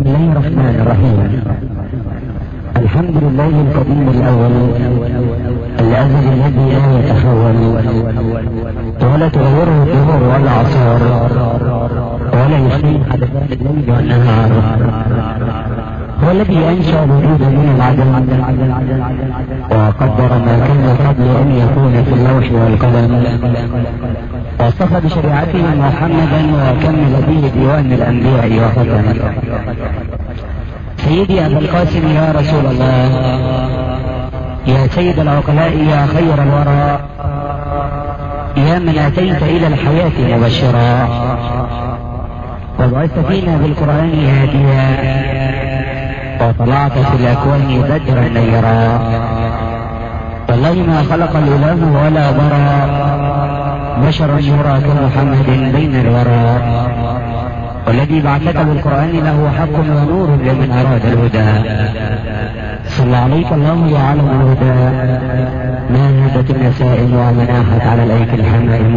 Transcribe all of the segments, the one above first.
بسم الله الرحمن الرحيم. الحمد لله القديم الأول الأزل الذي لا يتحول ولا تغيره الدهور ولا عصار ولا يشفيه حدثان الليل والنهار. هو الذي أنشأ الوجود من العدم وقدر ما كان قبل أن يكون في اللوح والقلم، واصطفى بشريعته محمدا وكمل به ديوان الأنبياء وختم. سيدي أبا القاسم يا رسول الله، يا سيد العقلاء، يا خير الورى، يا من أتيت إلى الحياة مبشرا وبعثت فينا بالقرآن هاديا وطلعت في الأكوان بدرا نيرا. والله ما خلق الإله ولا برى بشرا يرى كمحمد بين الورى. والذي بعثك بالقرآن له حق ونور لمن أراد الهدى. صلى عليك الله يا علم الهدى، ما هدت النسائم ومناحت على الأيك الحمائم.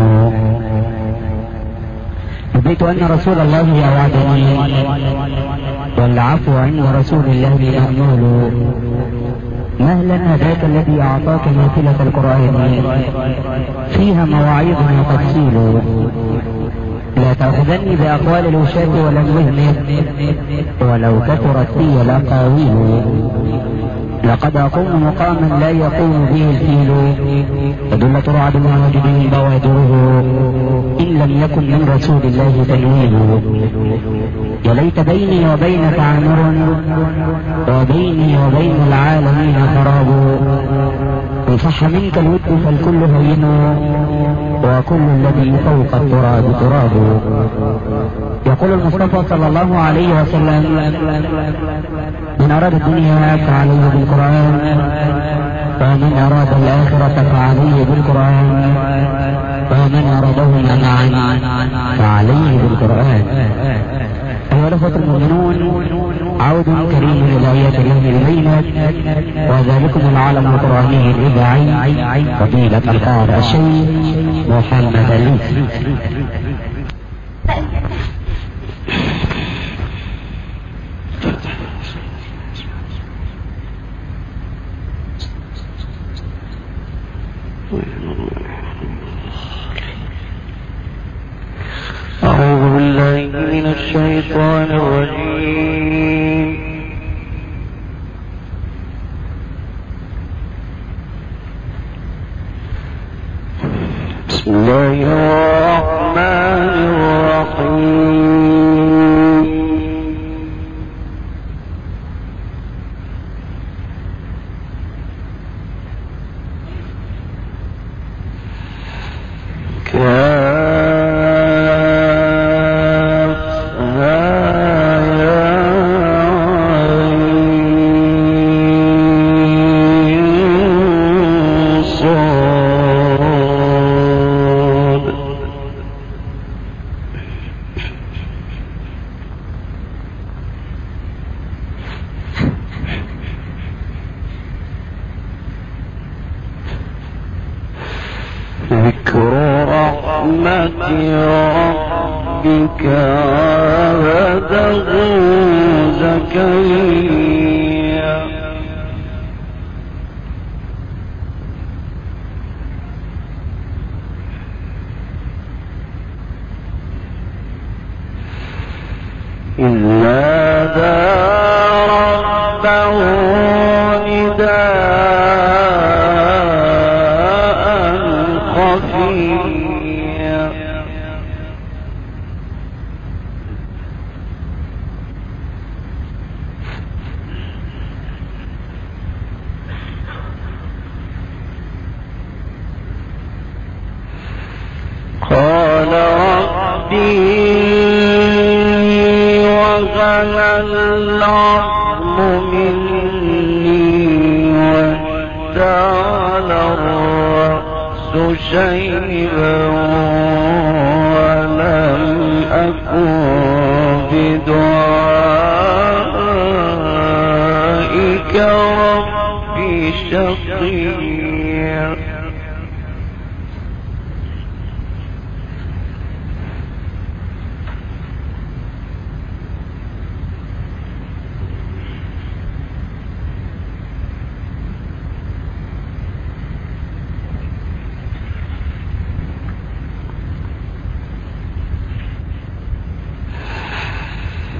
رضيت أن رسول الله يوعدني والعفو عند رسول الله مأمول. مهلا هداك الذي أعطاك نافلة القرآن فيها مواعيظ وتفصيل. لا تأخذني بأقوال الوشاة ولم يهمل ولو كثرت في الأقاويل. لقد أقوم مقاما لا يقوم به الفيل، ودلة رعد وجد بوادره إن لم يكن من رسول الله تنويل. يا ليت بيني وبينك عامر وبيني وبين العالمين خراب. إن صح منك الود فالكل هين وكل الذي فوق التراب تراب. يقول المصطفى صلى الله عليه وسلم: من أراد الدنيا فعليه بالقرآن، ومن أراد الآخرة فعليه بالقرآن، ومن أرادهما معا فعليه بالقرآن. أيها الأخوة المؤمنون، عود كريم إلى آيات الله البينات، وذلكم العالم القرآني الإذاعي فضيلة القارئ الشيخ محمد الليثي. أعوذ بالله من الشيطان الرجيم. بسم الله الرحمن الرحيم. ذكر رحمة ربك عبده زكريا. إذ نادى ربه قال ربي وهن العظم مني واشتعل الرأس شيبا ولم أكن بدعائك ربي شقيا.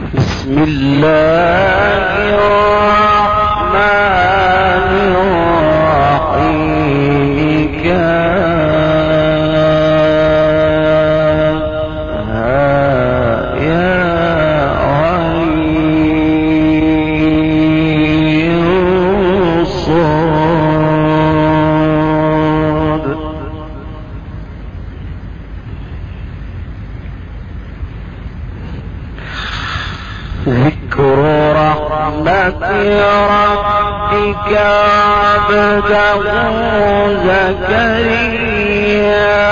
بسم الله الرحمن الرحيم كافها يا عين صاد ذكر رحمة ربك عبده زكريا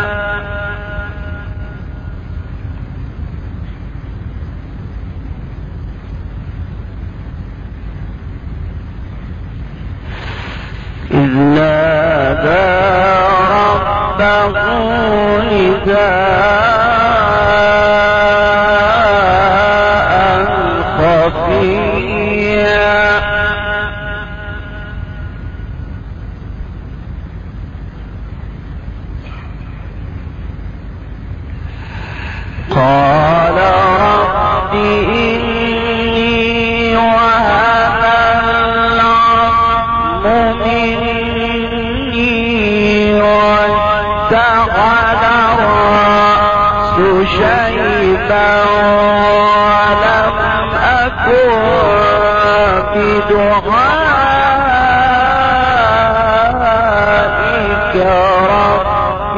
إذ نادى ربه نداء خفيا قال رب إني وهن العظم مني واشتعل الرأس شيبا ولم أكن بدعائك رب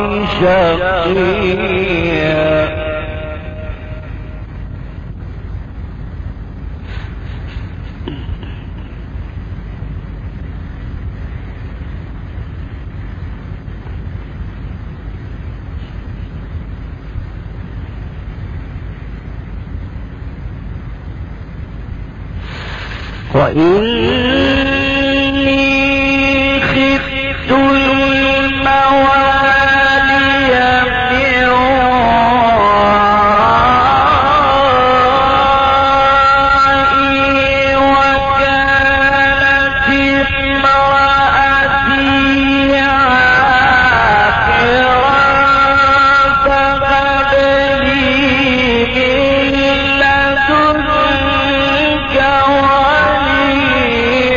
شقيا وإني خفت الموالي من ورائي وكانت امرأتي عاقرا فهب لي من لدنك وليا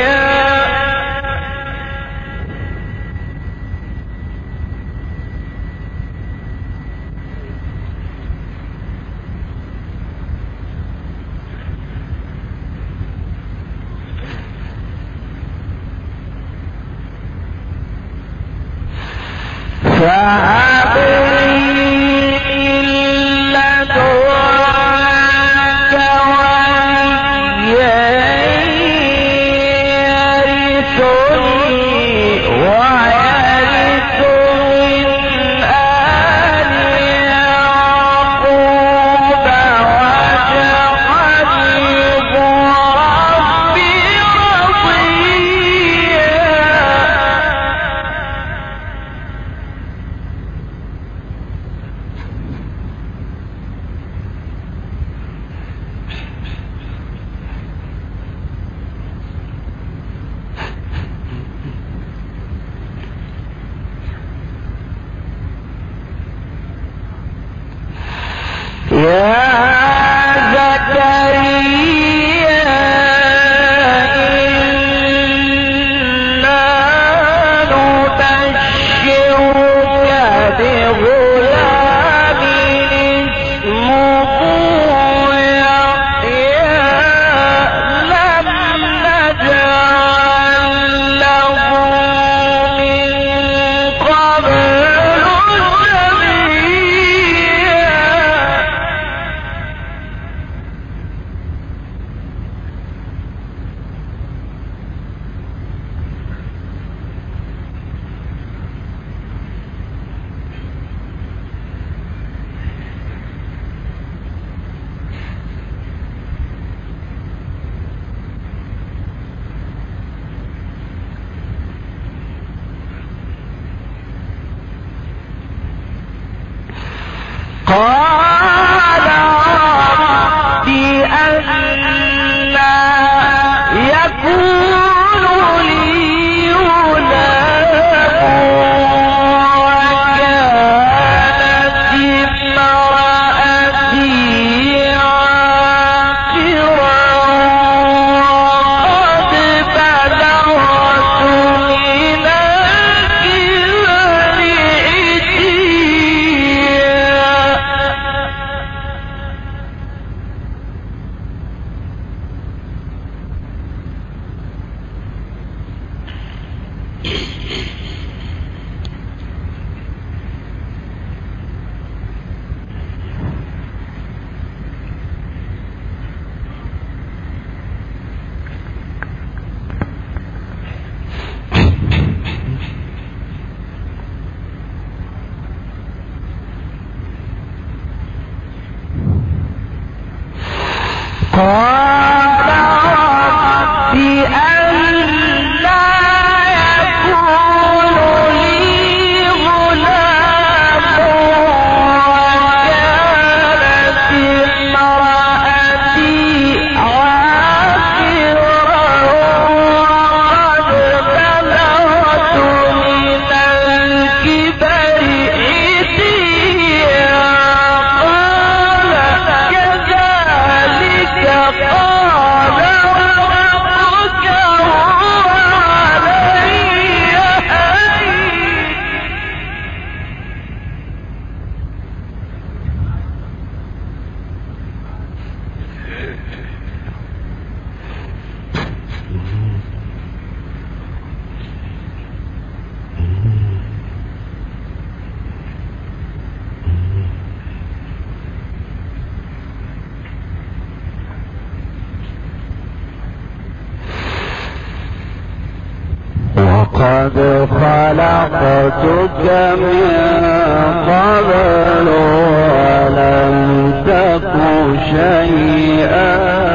قد خلقتك من قبل ولم تك شيئا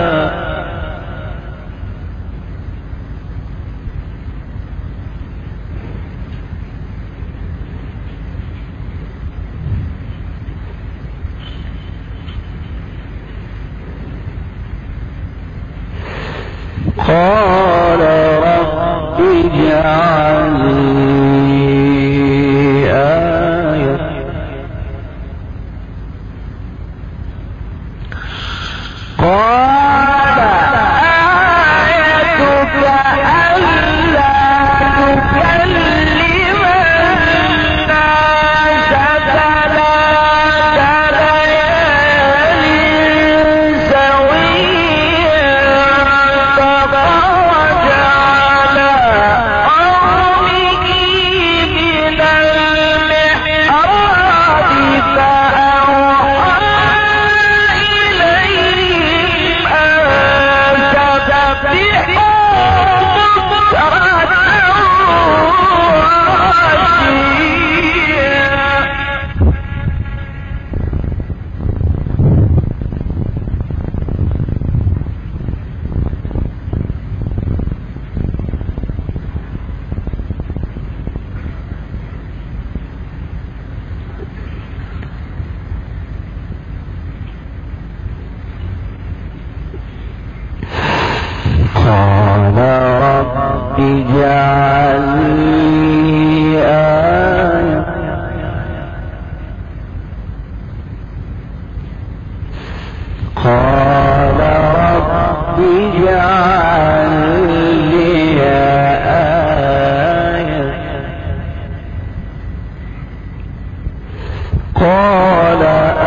قال رب اجعل لي آية قال آيتك ألا تكلم الناس ثلاث ليال سويا فخرج على قومه من المحراب فأوحى إليهم أن سبحوا بكرة وعشيا قال رب اجعل لي آية قال رب اجعل لي آية قال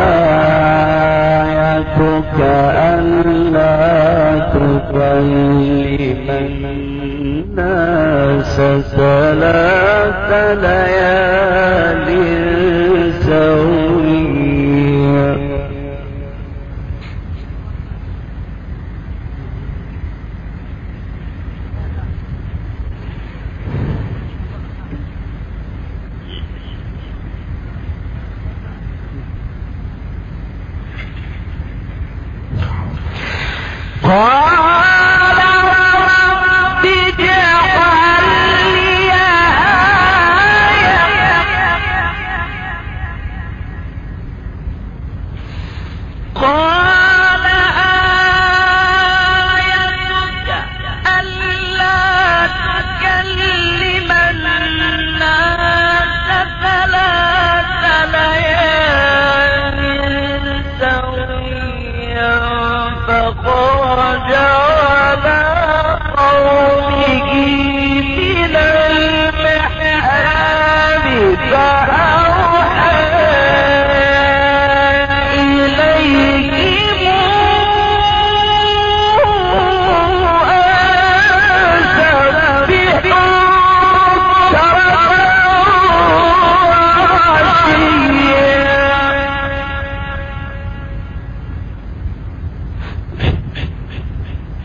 آيتك ألا تكلم الناس ثلاث ليال سويا قال رب اجعل لي آية قال آيتك ألا تكلم الناس ثلاث ليال سويا فخرج على قومه من المحراب فأوحى إليهم أن سبحوا بكرة وعشيا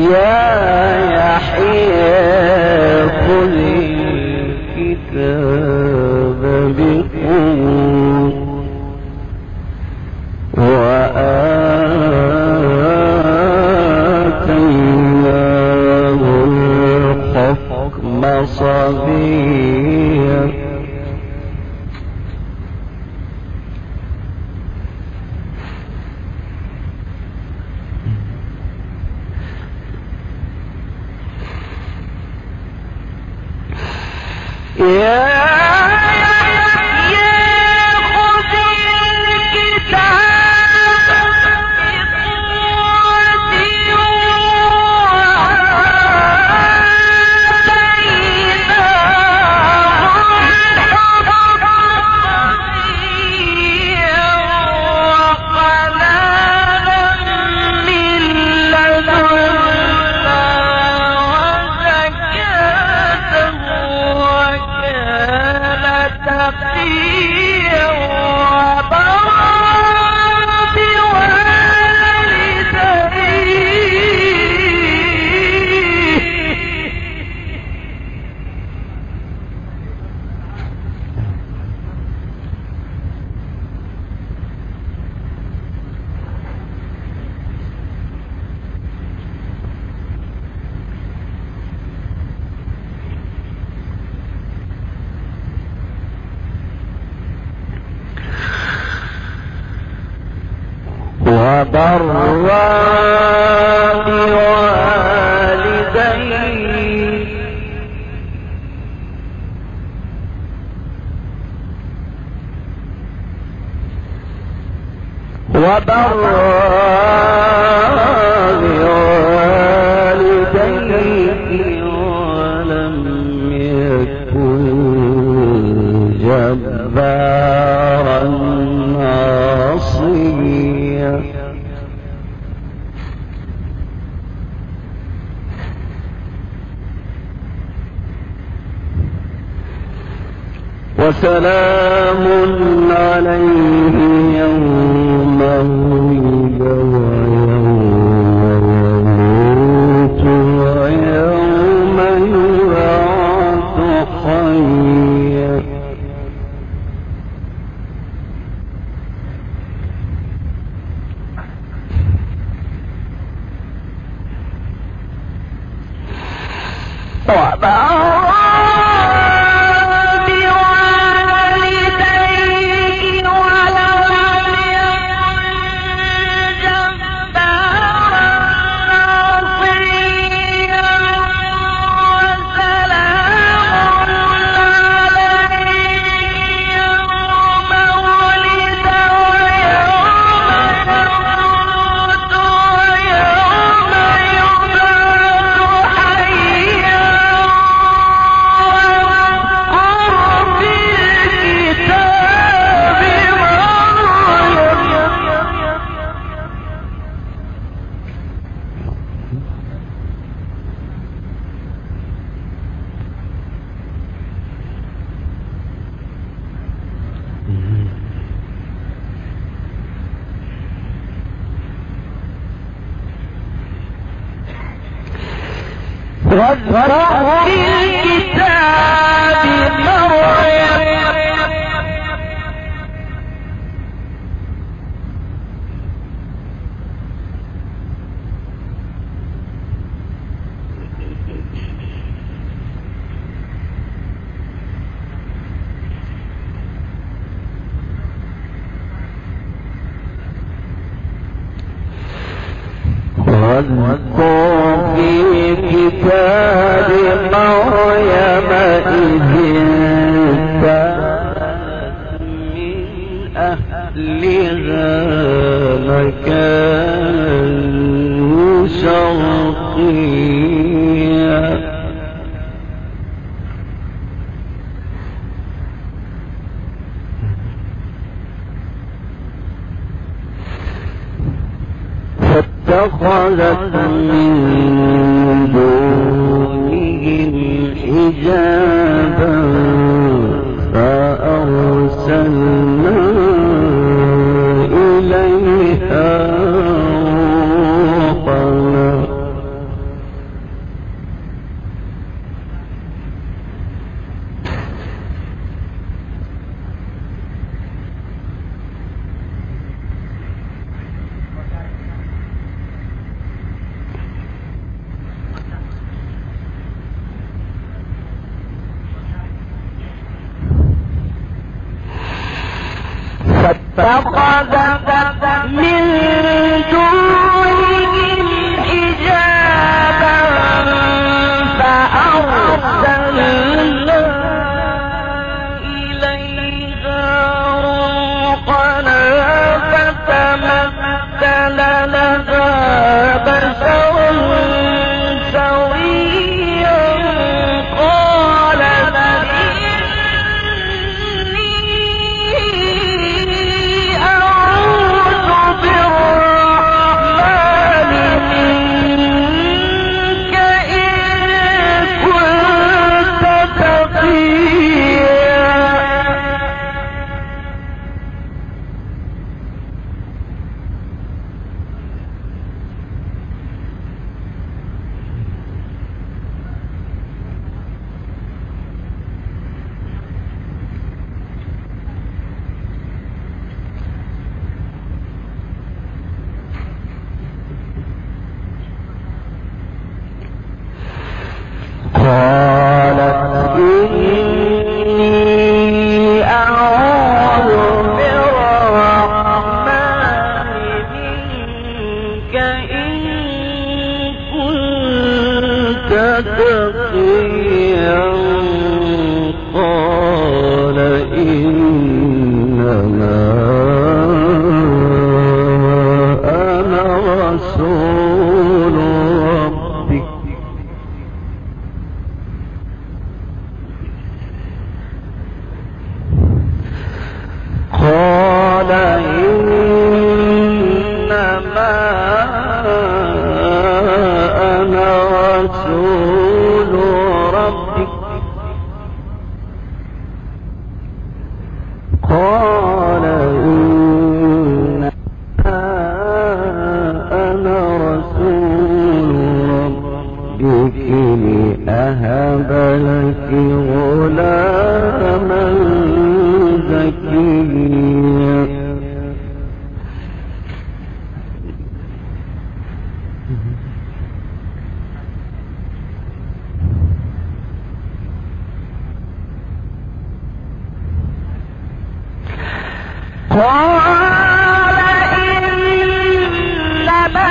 يا يحيى خذ الكتاب بقوة وآتيناه الحكم صبيا وبرا بوالديه ولم يكن جبارا عصيا وسلام عليه يوم ولد ويوم يموت ويوم يبعث حيا واذكر في الكتاب مريم واذكر في كتاب مريم إذ انتبهت من أهلها مكانا شرقيا فاتخذت من دونهم حجابا فأرسلنا إليها روحنا فقذفت من دونهم حجابا فأرسلنا إليها روحنا فتمثل لها بشرا سويا قالت إني أعوذ بالرحمن منك إن كنت تقيا. قالت إني أعوذ بالرحمن منك إن كنت تقيا. قال إنما أنا رسول ربك قال إنما أنا رسول ربك قال إنما أنا رسول ربك لأهب لك غلاما زكيا. قال إنما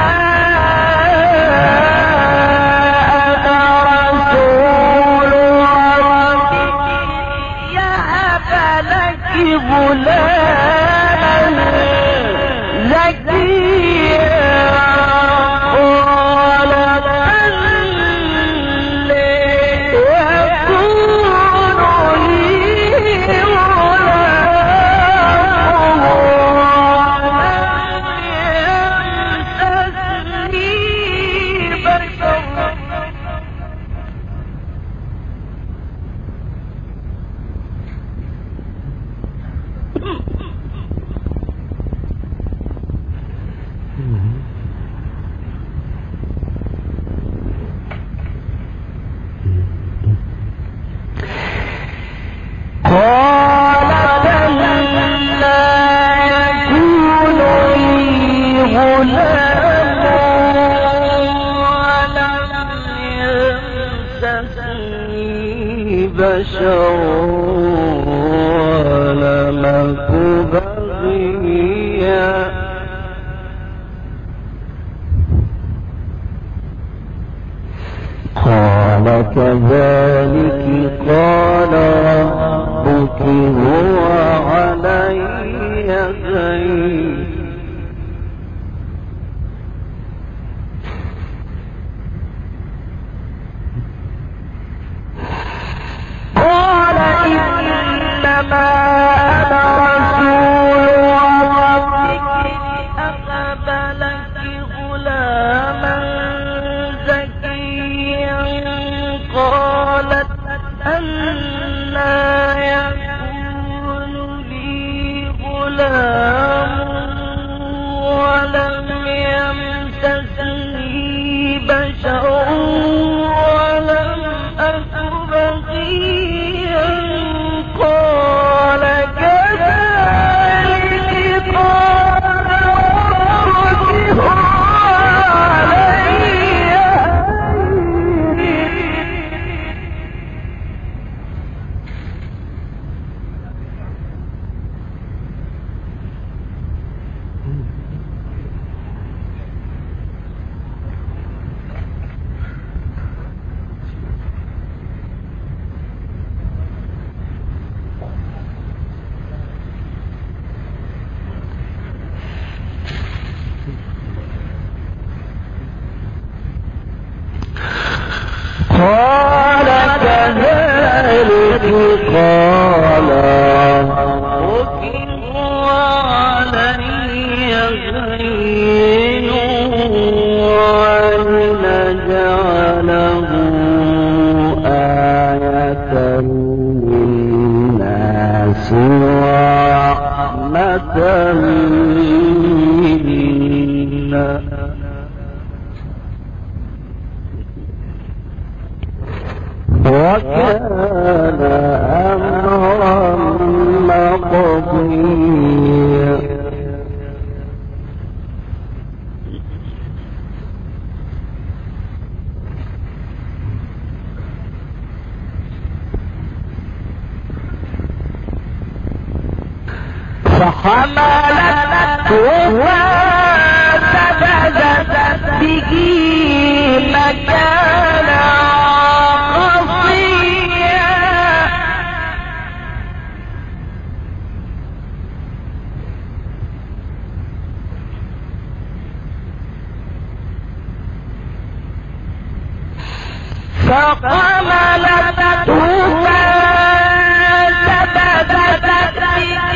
أنا رسول ربك يهب لك غلاما زكيا. قال أنى يكون لي بشر ولم أك بغيا. قال كذلك قال ربك هو علي هين. قال إنما أنا رسول ربك أهب لك غلاما زكيا. قالت أنى يكون لي غلام قال هو علي هين ولنجعله آية للناس ورحمة منا وكان أمرا مقضيا فحملته فانتبذت به مكانا قصيا فحملته فانتبذت به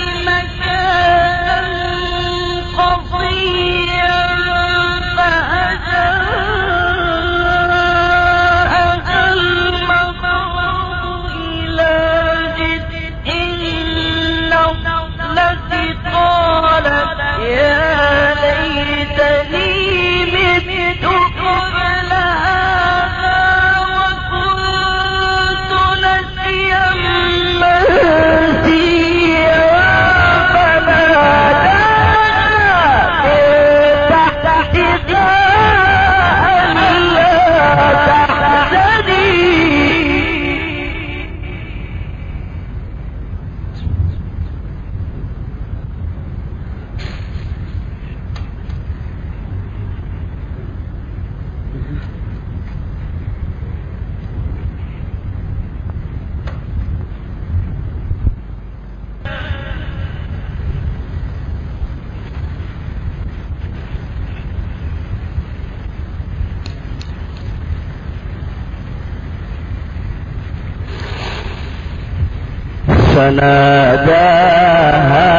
فناداها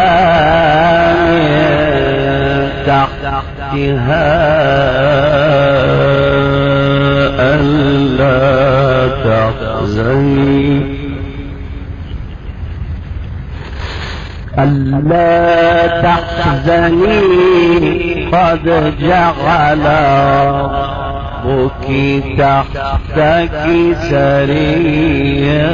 من تحتها ألا تحزني قد جعل ربك تحتك سريا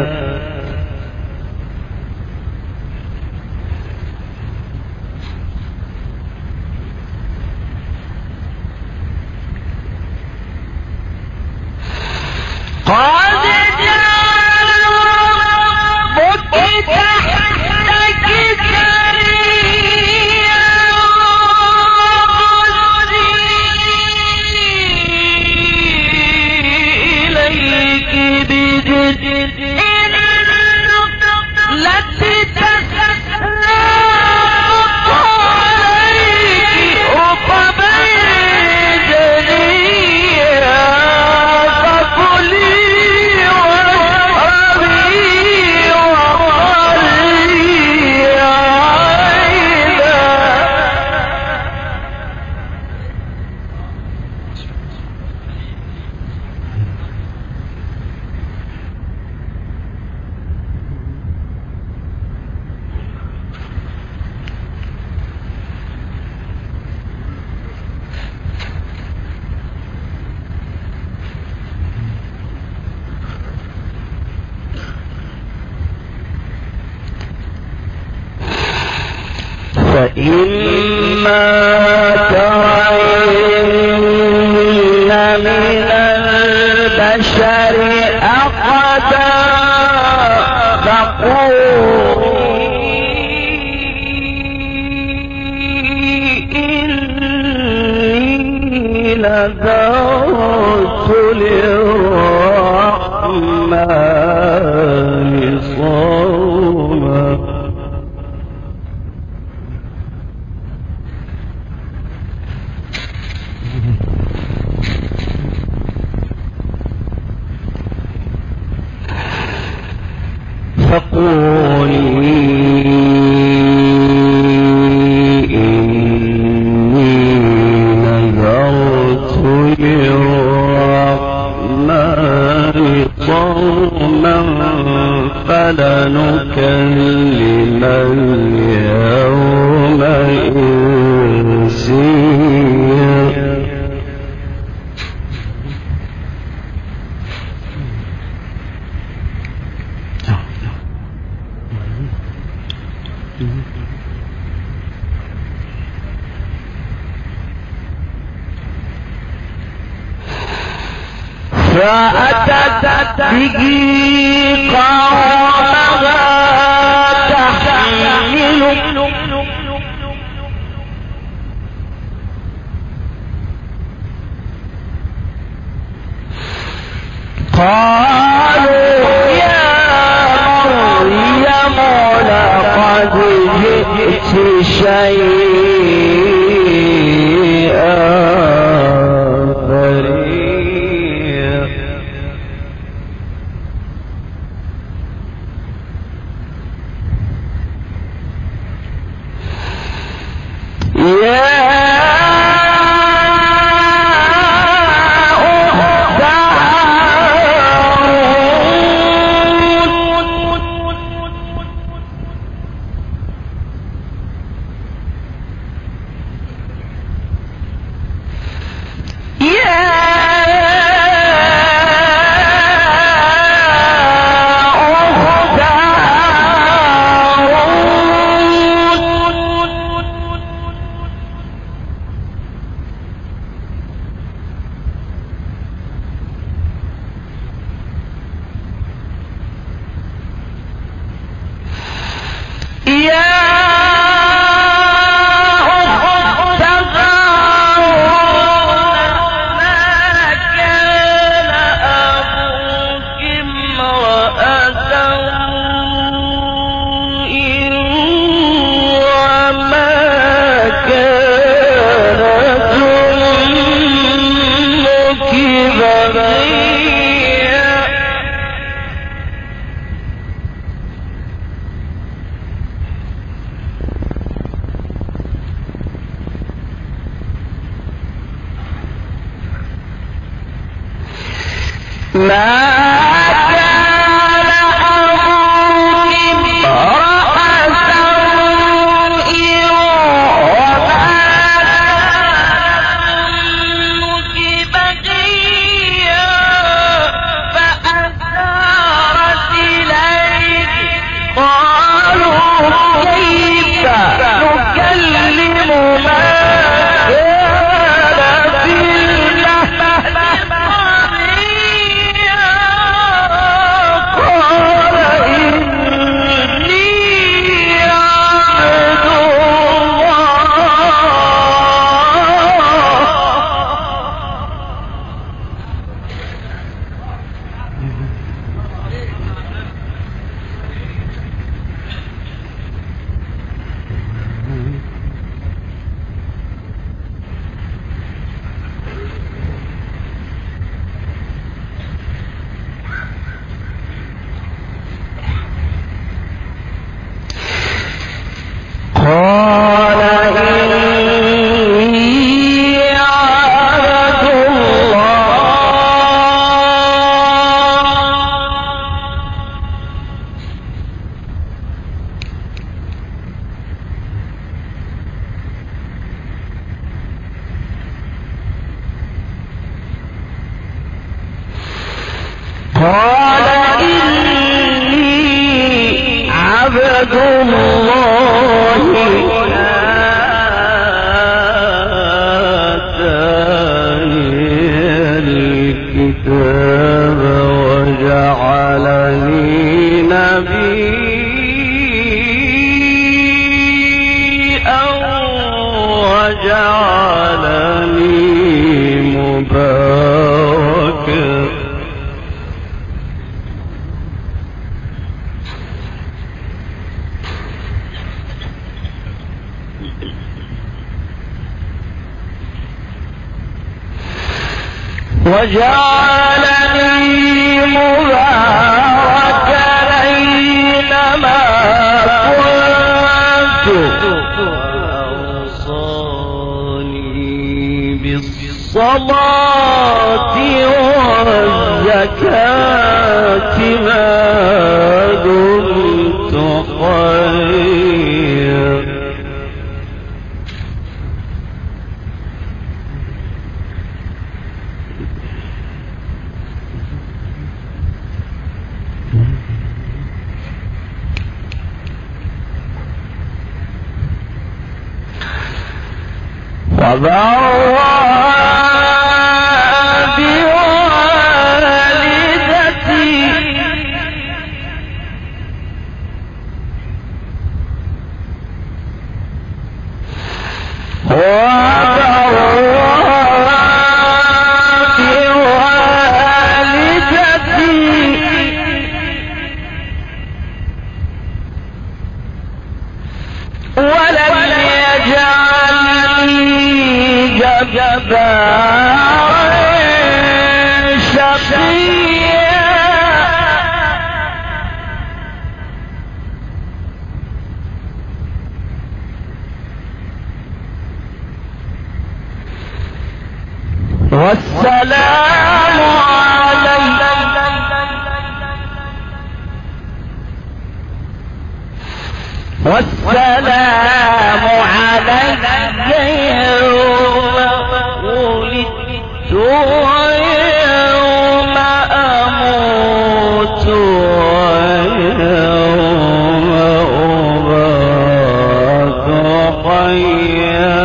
فإما ترين من البشر أحدا إني نذرت للرحمن صوما فأتت به قومها تحمله قالوا يا مريم لقد جئت شيئا فريا وجعلني مباركا أينما كنت وأوصاني بالصلاة والزكاة ما دمت حيا وبرا بوالدتي والسلام علي يوم ولدت ويوم أموت ويوم أبعث حيا.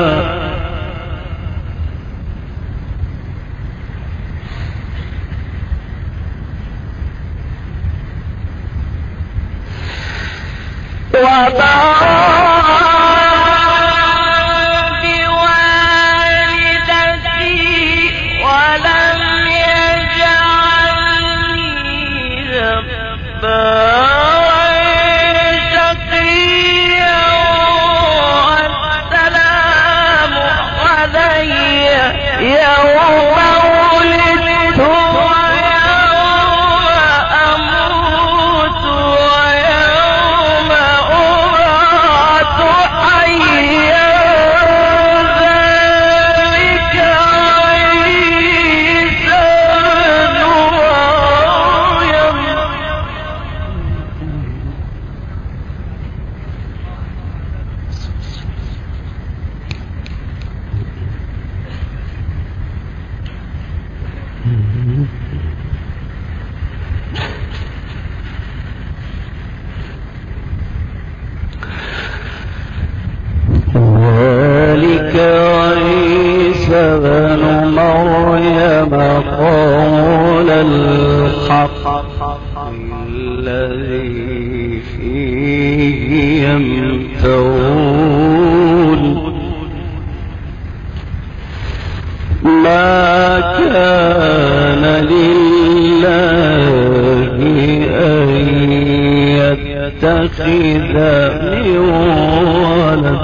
ذلك عيسى بن مريم قول الحق الذي فيه يمترون ما كان لله أن يتخذ من ولد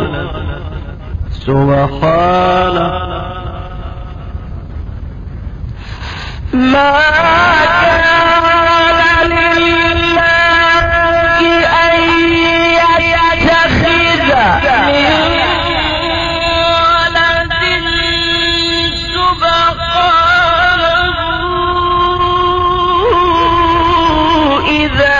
سبحانه ما كان لله أن يتخذ من ولد سبحانه إذا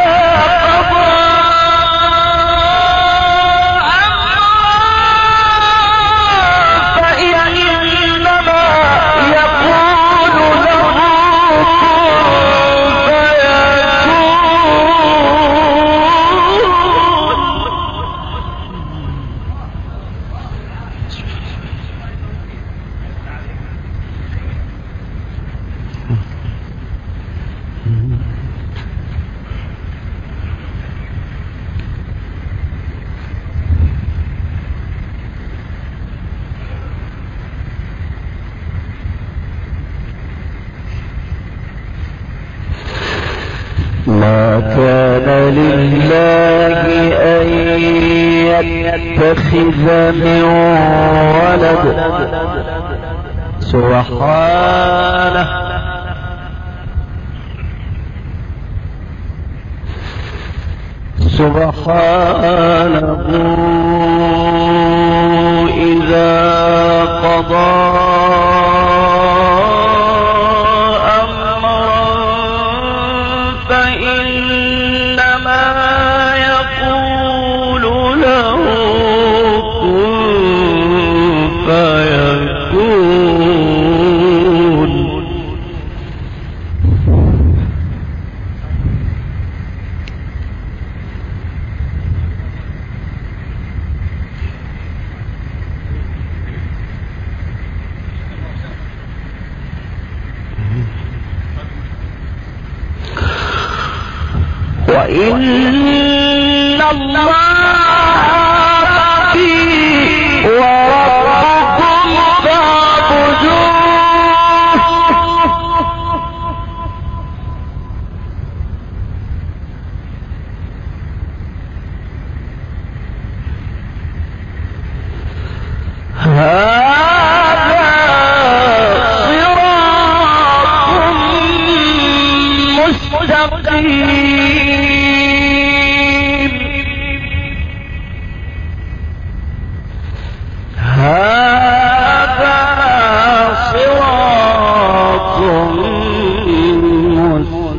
ما كان لله أن يتخذ من ولد سبحانه إذا قضى وإن الله في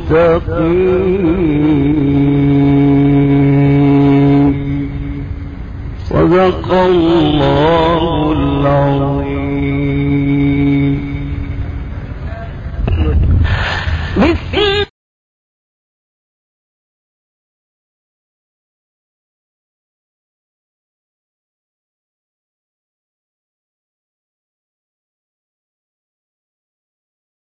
مستقيم. صدق الله